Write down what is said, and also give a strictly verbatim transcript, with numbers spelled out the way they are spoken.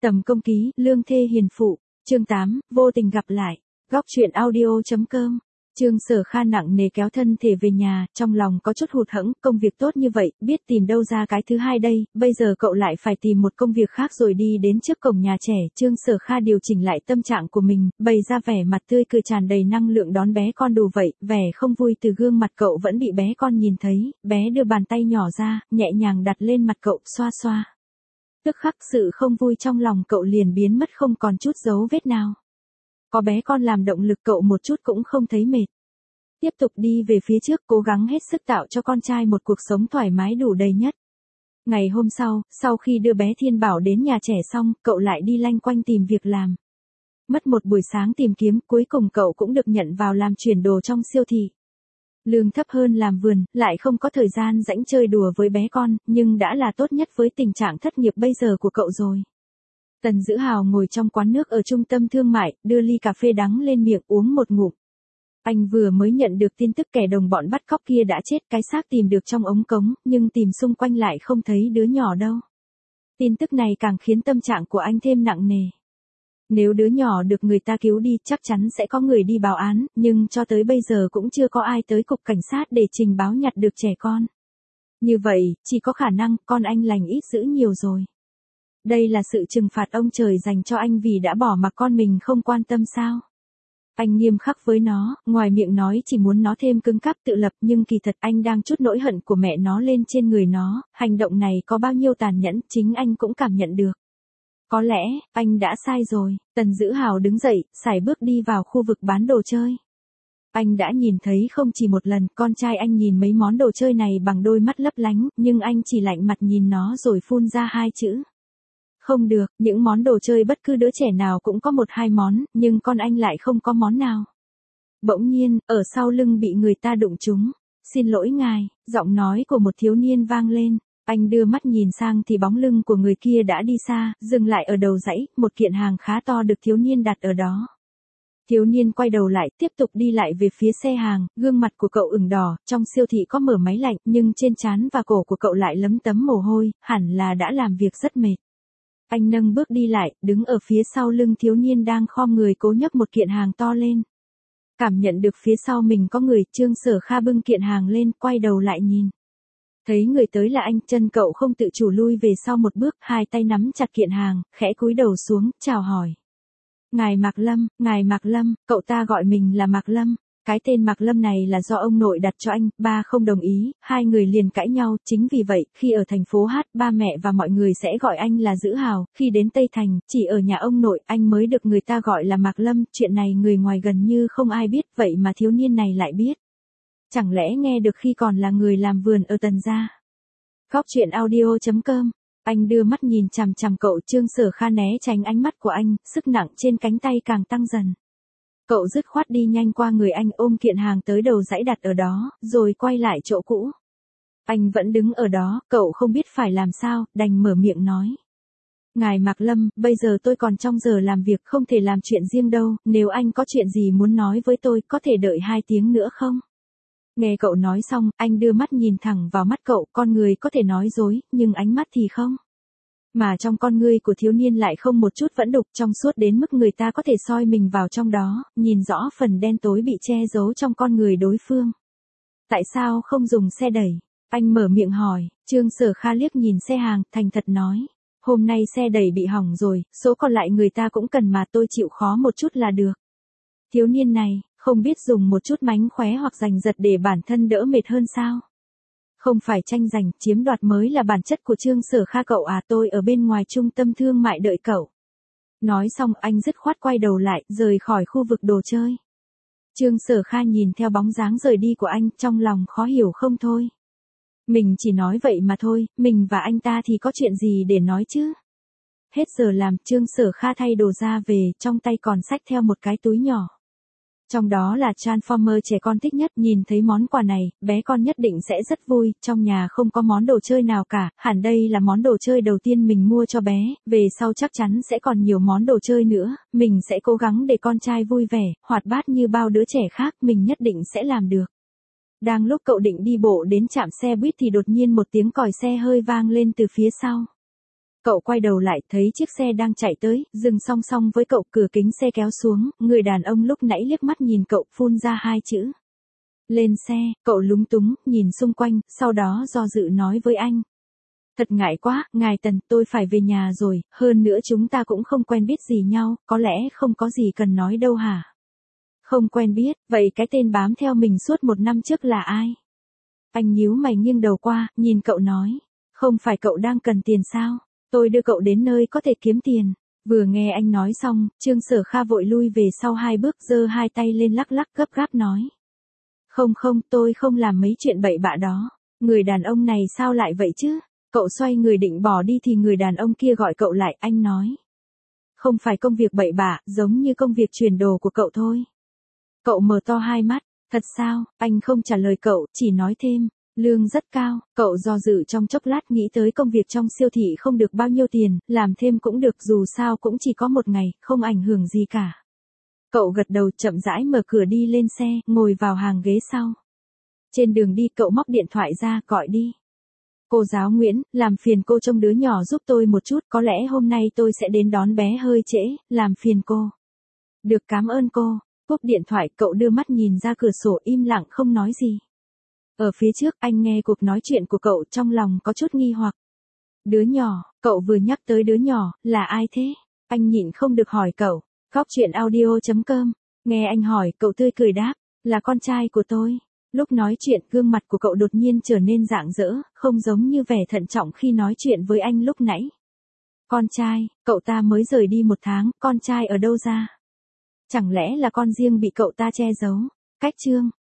Tầm công ký, lương thê hiền phụ, chương tám, vô tình gặp lại, góc truyện audio.com. Trương Sở Kha nặng nề kéo thân thể về nhà, trong lòng có chút hụt hẫng, công việc tốt như vậy, biết tìm đâu ra cái thứ hai đây, bây giờ cậu lại phải tìm một công việc khác rồi đi đến trước cổng nhà trẻ. Trương Sở Kha điều chỉnh lại tâm trạng của mình, bày ra vẻ mặt tươi cười tràn đầy năng lượng đón bé con đù vậy, vẻ không vui từ gương mặt cậu vẫn bị bé con nhìn thấy, bé đưa bàn tay nhỏ ra, nhẹ nhàng đặt lên mặt cậu, xoa xoa. Tức khắc sự không vui trong lòng cậu liền biến mất không còn chút dấu vết nào. Có bé con làm động lực cậu một chút cũng không thấy mệt. Tiếp tục đi về phía trước, cố gắng hết sức tạo cho con trai một cuộc sống thoải mái đủ đầy nhất. Ngày hôm sau, sau khi đưa bé Thiên Bảo đến nhà trẻ xong, cậu lại đi lanh quanh tìm việc làm. Mất một buổi sáng tìm kiếm, cuối cùng cậu cũng được nhận vào làm chuyển đồ trong siêu thị. Lương thấp hơn làm vườn, lại không có thời gian rảnh chơi đùa với bé con, nhưng đã là tốt nhất với tình trạng thất nghiệp bây giờ của cậu rồi. Tần Dữ Hào ngồi trong quán nước ở trung tâm thương mại, đưa ly cà phê đắng lên miệng uống một ngụm. Anh vừa mới nhận được tin tức kẻ đồng bọn bắt cóc kia đã chết, cái xác tìm được trong ống cống, nhưng tìm xung quanh lại không thấy đứa nhỏ đâu. Tin tức này càng khiến tâm trạng của anh thêm nặng nề. Nếu đứa nhỏ được người ta cứu đi, chắc chắn sẽ có người đi báo án, nhưng cho tới bây giờ cũng chưa có ai tới cục cảnh sát để trình báo nhặt được trẻ con. Như vậy, chỉ có khả năng con anh lành ít dữ nhiều rồi. Đây là sự trừng phạt ông trời dành cho anh vì đã bỏ mặc con mình không quan tâm sao? Anh nghiêm khắc với nó, ngoài miệng nói chỉ muốn nó thêm cứng cáp tự lập, nhưng kỳ thật anh đang trút nỗi hận của mẹ nó lên trên người nó, hành động này có bao nhiêu tàn nhẫn, chính anh cũng cảm nhận được. Có lẽ, anh đã sai rồi. Tần Dữ Hào đứng dậy, sải bước đi vào khu vực bán đồ chơi. Anh đã nhìn thấy không chỉ một lần, con trai anh nhìn mấy món đồ chơi này bằng đôi mắt lấp lánh, nhưng anh chỉ lạnh mặt nhìn nó rồi phun ra hai chữ. Không được, những món đồ chơi bất cứ đứa trẻ nào cũng có một hai món, nhưng con anh lại không có món nào. Bỗng nhiên, ở sau lưng bị người ta đụng trúng. Xin lỗi ngài, giọng nói của một thiếu niên vang lên. Anh đưa mắt nhìn sang thì bóng lưng của người kia đã đi xa, dừng lại ở đầu dãy, một kiện hàng khá to được thiếu niên đặt ở đó. Thiếu niên quay đầu lại, tiếp tục đi lại về phía xe hàng, gương mặt của cậu ửng đỏ, trong siêu thị có mở máy lạnh, nhưng trên trán và cổ của cậu lại lấm tấm mồ hôi, hẳn là đã làm việc rất mệt. Anh nâng bước đi lại, đứng ở phía sau lưng thiếu niên đang khom người cố nhấc một kiện hàng to lên. Cảm nhận được phía sau mình có người, Trương Sở Kha bưng kiện hàng lên, quay đầu lại nhìn. Thấy người tới là anh, chân cậu không tự chủ lui về sau một bước, hai tay nắm chặt kiện hàng, khẽ cúi đầu xuống, chào hỏi. Ngài Mạc Lâm, ngài Mạc Lâm, cậu ta gọi mình là Mạc Lâm. Cái tên Mạc Lâm này là do ông nội đặt cho anh, ba không đồng ý, hai người liền cãi nhau, chính vì vậy, khi ở thành phố Hát, ba mẹ và mọi người sẽ gọi anh là Dữ Hào, khi đến Tây Thành, chỉ ở nhà ông nội, anh mới được người ta gọi là Mạc Lâm, chuyện này người ngoài gần như không ai biết, vậy mà thiếu niên này lại biết. Chẳng lẽ nghe được khi còn là người làm vườn ở Tần gia. Góc truyện audio.com. Anh đưa mắt nhìn chằm chằm cậu. Trương Sở Kha né tránh ánh mắt của anh, sức nặng trên cánh tay càng tăng dần. Cậu dứt khoát đi nhanh qua người anh, ôm kiện hàng tới đầu dãy đặt ở đó, rồi quay lại chỗ cũ. Anh vẫn đứng ở đó, cậu không biết phải làm sao, đành mở miệng nói. Ngài Mạc Lâm, bây giờ tôi còn trong giờ làm việc, không thể làm chuyện riêng đâu, nếu anh có chuyện gì muốn nói với tôi, có thể đợi hai tiếng nữa không? Nghe cậu nói xong, anh đưa mắt nhìn thẳng vào mắt cậu, con người có thể nói dối, nhưng ánh mắt thì không. Mà trong con ngươi của thiếu niên lại không một chút vẫn đục, trong suốt đến mức người ta có thể soi mình vào trong đó, nhìn rõ phần đen tối bị che giấu trong con người đối phương. Tại sao không dùng xe đẩy? Anh mở miệng hỏi. Trương Sở Kha liếc nhìn xe hàng, thành thật nói. Hôm nay xe đẩy bị hỏng rồi, số còn lại người ta cũng cần mà tôi chịu khó một chút là được. Thiếu niên này, không biết dùng một chút mánh khóe hoặc giành giật để bản thân đỡ mệt hơn sao? Không phải tranh giành, chiếm đoạt mới là bản chất của Trương Sở Kha cậu à, tôi ở bên ngoài trung tâm thương mại đợi cậu. Nói xong anh dứt khoát quay đầu lại, rời khỏi khu vực đồ chơi. Trương Sở Kha nhìn theo bóng dáng rời đi của anh, trong lòng khó hiểu không thôi. Mình chỉ nói vậy mà thôi, mình và anh ta thì có chuyện gì để nói chứ? Hết giờ làm, Trương Sở Kha thay đồ ra về, trong tay còn xách theo một cái túi nhỏ. Trong đó là Transformer trẻ con thích nhất, nhìn thấy món quà này, bé con nhất định sẽ rất vui, trong nhà không có món đồ chơi nào cả, hẳn đây là món đồ chơi đầu tiên mình mua cho bé, về sau chắc chắn sẽ còn nhiều món đồ chơi nữa, mình sẽ cố gắng để con trai vui vẻ, hoạt bát như bao đứa trẻ khác, mình nhất định sẽ làm được. Đang lúc cậu định đi bộ đến trạm xe buýt thì đột nhiên một tiếng còi xe hơi vang lên từ phía sau. Cậu quay đầu lại thấy chiếc xe đang chạy tới, dừng song song với cậu, cửa kính xe kéo xuống, người đàn ông lúc nãy liếc mắt nhìn cậu, phun ra hai chữ. Lên xe, cậu lúng túng, nhìn xung quanh, sau đó do dự nói với anh. Thật ngại quá, ngài Tần, tôi phải về nhà rồi, hơn nữa chúng ta cũng không quen biết gì nhau, có lẽ không có gì cần nói đâu hả? Không quen biết, vậy cái tên bám theo mình suốt một năm trước là ai? Anh nhíu mày nghiêng đầu qua, nhìn cậu nói. Không phải cậu đang cần tiền sao? Tôi đưa cậu đến nơi có thể kiếm tiền. Vừa nghe anh nói xong, Trương Sở Kha vội lui về sau hai bước, giơ hai tay lên lắc lắc gấp gáp nói. Không không, tôi không làm mấy chuyện bậy bạ đó. Người đàn ông này sao lại vậy chứ? Cậu xoay người định bỏ đi thì người đàn ông kia gọi cậu lại, anh nói. Không phải công việc bậy bạ, giống như công việc chuyển đồ của cậu thôi. Cậu mở to hai mắt, thật sao? Anh không trả lời cậu, chỉ nói thêm. Lương rất cao, cậu do dự trong chốc lát nghĩ tới công việc trong siêu thị không được bao nhiêu tiền, làm thêm cũng được, dù sao cũng chỉ có một ngày, không ảnh hưởng gì cả. Cậu gật đầu, chậm rãi mở cửa đi lên xe, ngồi vào hàng ghế sau. Trên đường đi cậu móc điện thoại ra, gọi đi. Cô giáo Nguyễn, làm phiền cô trông đứa nhỏ giúp tôi một chút, có lẽ hôm nay tôi sẽ đến đón bé hơi trễ, làm phiền cô. Được, cảm ơn cô. Cúp điện thoại, cậu đưa mắt nhìn ra cửa sổ, im lặng không nói gì. Ở phía trước, anh nghe cuộc nói chuyện của cậu, trong lòng có chút nghi hoặc. Đứa nhỏ, cậu vừa nhắc tới đứa nhỏ, là ai thế? Anh nhịn không được hỏi cậu. Góc chuyện audio chấm com. Nghe anh hỏi, cậu tươi cười đáp, là con trai của tôi. Lúc nói chuyện, gương mặt của cậu đột nhiên trở nên rạng rỡ, không giống như vẻ thận trọng khi nói chuyện với anh lúc nãy. Con trai, cậu ta mới rời đi một tháng, con trai ở đâu ra? Chẳng lẽ là con riêng bị cậu ta che giấu? Cách chương.